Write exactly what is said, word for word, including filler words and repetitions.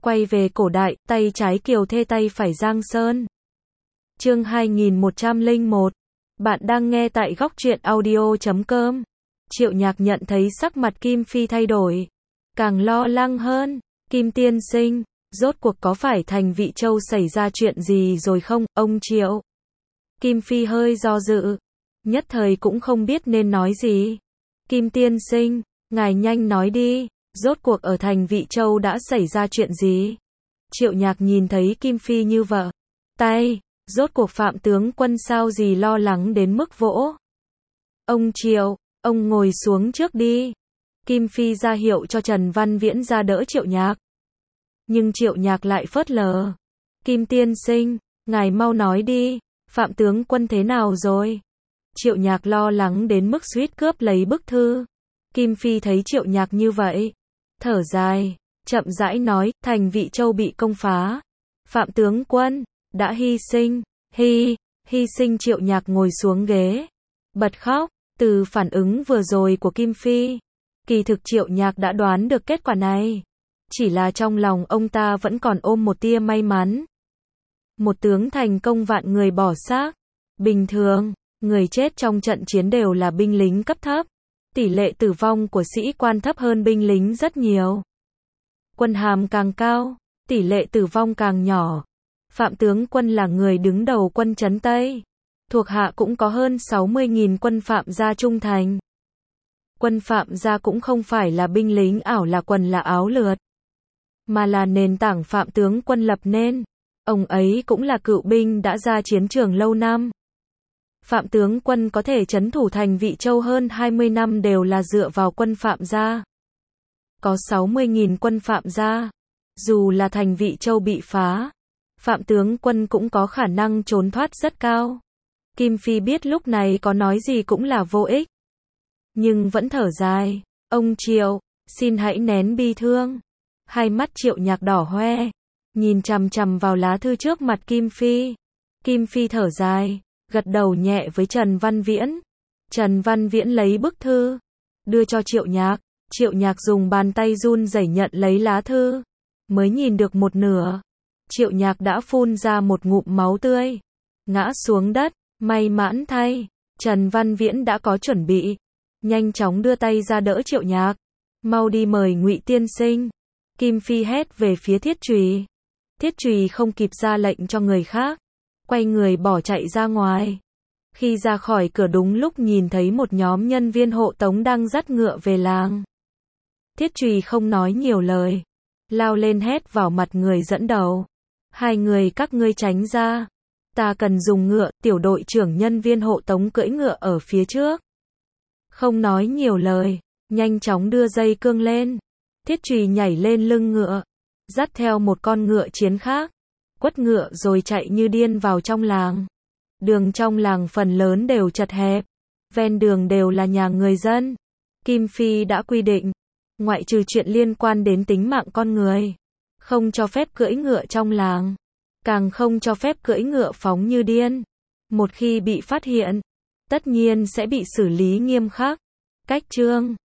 Quay về cổ đại, tay trái Kiều Thê tay phải Giang Sơn. Chương hai nghìn một trăm lẻ một. Bạn đang nghe tại góc truyện audio chấm com. Triệu Nhạc nhận thấy sắc mặt Kim Phi thay đổi, càng lo lắng hơn. Kim tiên sinh, rốt cuộc có phải thành Vị Châu xảy ra chuyện gì rồi không, ông Triệu? Kim Phi hơi do dự, nhất thời cũng không biết nên nói gì. Kim tiên sinh, ngài nhanh nói đi, rốt cuộc ở thành Vị Châu đã xảy ra chuyện gì? Triệu Nhạc nhìn thấy Kim Phi như vợ tay, rốt cuộc Phạm tướng quân sao gì lo lắng đến mức vỗ. Ông Triệu, ông ngồi xuống trước đi. Kim Phi ra hiệu cho Trần Văn Viễn ra đỡ Triệu Nhạc. Nhưng Triệu Nhạc lại phớt lờ. Kim tiên sinh, ngài mau nói đi, Phạm tướng quân thế nào rồi? Triệu Nhạc lo lắng đến mức suýt cướp lấy bức thư. Kim Phi thấy Triệu Nhạc như vậy, thở dài, chậm rãi nói, thành Vị Châu bị công phá. Phạm tướng quân đã hy sinh. Hy, hy sinh. Triệu Nhạc ngồi xuống ghế, bật khóc. Từ phản ứng vừa rồi của Kim Phi, kỳ thực Triệu Nhạc đã đoán được kết quả này. Chỉ là trong lòng ông ta vẫn còn ôm một tia may mắn. Một tướng thành công vạn người bỏ xác. Bình thường, người chết trong trận chiến đều là binh lính cấp thấp. Tỷ lệ tử vong của sĩ quan thấp hơn binh lính rất nhiều. Quân hàm càng cao, tỷ lệ tử vong càng nhỏ. Phạm tướng quân là người đứng đầu quân trấn Tây. Thuộc hạ cũng có hơn sáu mươi nghìn quân Phạm gia trung thành. Quân Phạm gia cũng không phải là binh lính ảo là quần là áo lượt, mà là nền tảng Phạm tướng quân lập nên. Ông ấy cũng là cựu binh đã ra chiến trường lâu năm. Phạm tướng quân có thể trấn thủ thành Vị Châu hơn hai mươi năm đều là dựa vào quân Phạm gia. Có sáu mươi nghìn quân Phạm gia, dù là thành Vị Châu bị phá, Phạm tướng quân cũng có khả năng trốn thoát rất cao. Kim Phi biết lúc này có nói gì cũng là vô ích, nhưng vẫn thở dài. Ông Triệu, xin hãy nén bi thương. Hai mắt Triệu Nhạc đỏ hoe, nhìn chằm chằm vào lá thư trước mặt Kim Phi. Kim Phi thở dài, gật đầu nhẹ với Trần Văn Viễn. Trần Văn Viễn lấy bức thư, đưa cho Triệu Nhạc. Triệu Nhạc dùng bàn tay run rẩy nhận lấy lá thư, mới nhìn được một nửa. Triệu Nhạc đã phun ra một ngụm máu tươi, ngã xuống đất. May mãn thay, Trần Văn Viễn đã có chuẩn bị, nhanh chóng đưa tay ra đỡ Triệu Nhạc. Mau đi mời Ngụy tiên sinh. Kim Phi hét về phía Thiết Trùy. Thiết Trùy không kịp ra lệnh cho người khác, quay người bỏ chạy ra ngoài. Khi ra khỏi cửa đúng lúc nhìn thấy một nhóm nhân viên hộ tống đang dắt ngựa về làng. Thiết Trùy không nói nhiều lời, lao lên hét vào mặt người dẫn đầu. Hai người các ngươi tránh ra. Ta cần dùng ngựa. Tiểu đội trưởng nhân viên hộ tống cưỡi ngựa ở phía trước, không nói nhiều lời, nhanh chóng đưa dây cương lên. Thiết Trùy nhảy lên lưng ngựa, dắt theo một con ngựa chiến khác, quất ngựa rồi chạy như điên vào trong làng. Đường trong làng phần lớn đều chật hẹp, ven đường đều là nhà người dân. Kim Phi đã quy định, ngoại trừ chuyện liên quan đến tính mạng con người, không cho phép cưỡi ngựa trong làng, càng không cho phép cưỡi ngựa phóng như điên. Một khi bị phát hiện, tất nhiên sẽ bị xử lý nghiêm khắc. Cách chương